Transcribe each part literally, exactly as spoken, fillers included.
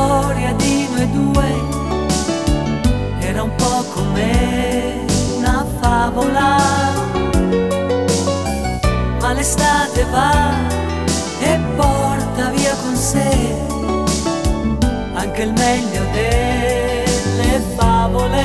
storia di noi due era un po' come una favola, ma l'estate va e porta via con sé anche il meglio delle favole.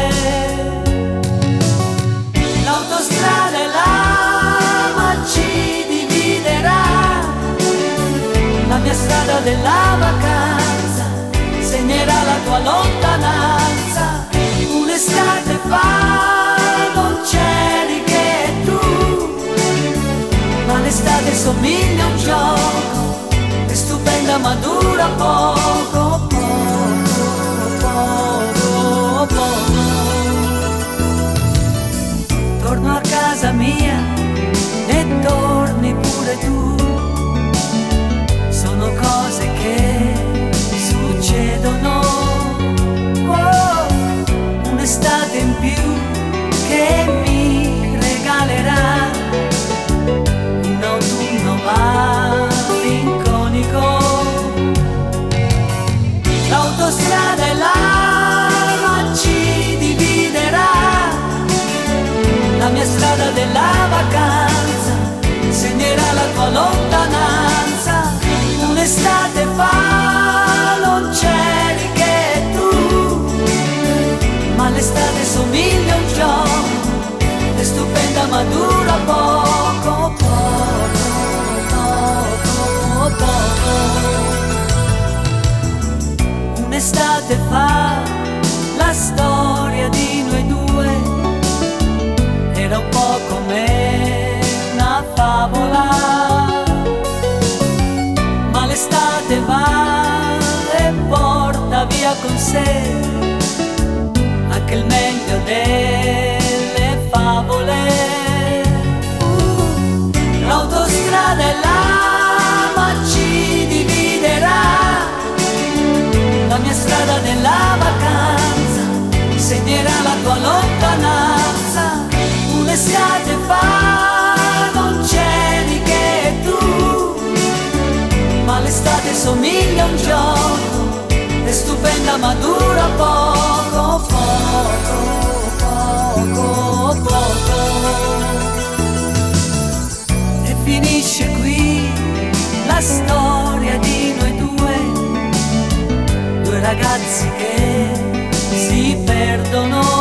L'autostrada e l'ama ci dividerà, la mia strada della vacanza segnerà la tua lontananza. Un'estate fa non c'eri che tu, ma l'estate somiglia a un gioco, è stupenda ma dura poco, poco, poco, poco. Torno a casa mia e torni pure tu, sono cose che succedono. Oh, un'estate in più che mi regalerà un autunno malinconico. L'autostrada e l'ama ci dividerà, la mia strada della vacanza segnerà la tua lontananza. Un'estate fa non c'eri che tu, ma l'estate somiglia a un gioco, è stupenda ma dura poco, poco, poco, poco. Un'estate fa la storia di noi due era un po' come una favola, ma l'estate va e porta via con sé anche il meglio delle favole. Uh, l'autostrada e l'ama ci dividerà, la mia strada della vacanza segnerà la tua lontananza. Un'estate fa non c'eri che tu, ma l'estate somiglia a un gioco, è stupenda ma dura poco, poco, poco, poco. E finisce qui la storia di noi due, due ragazzi che si perdono.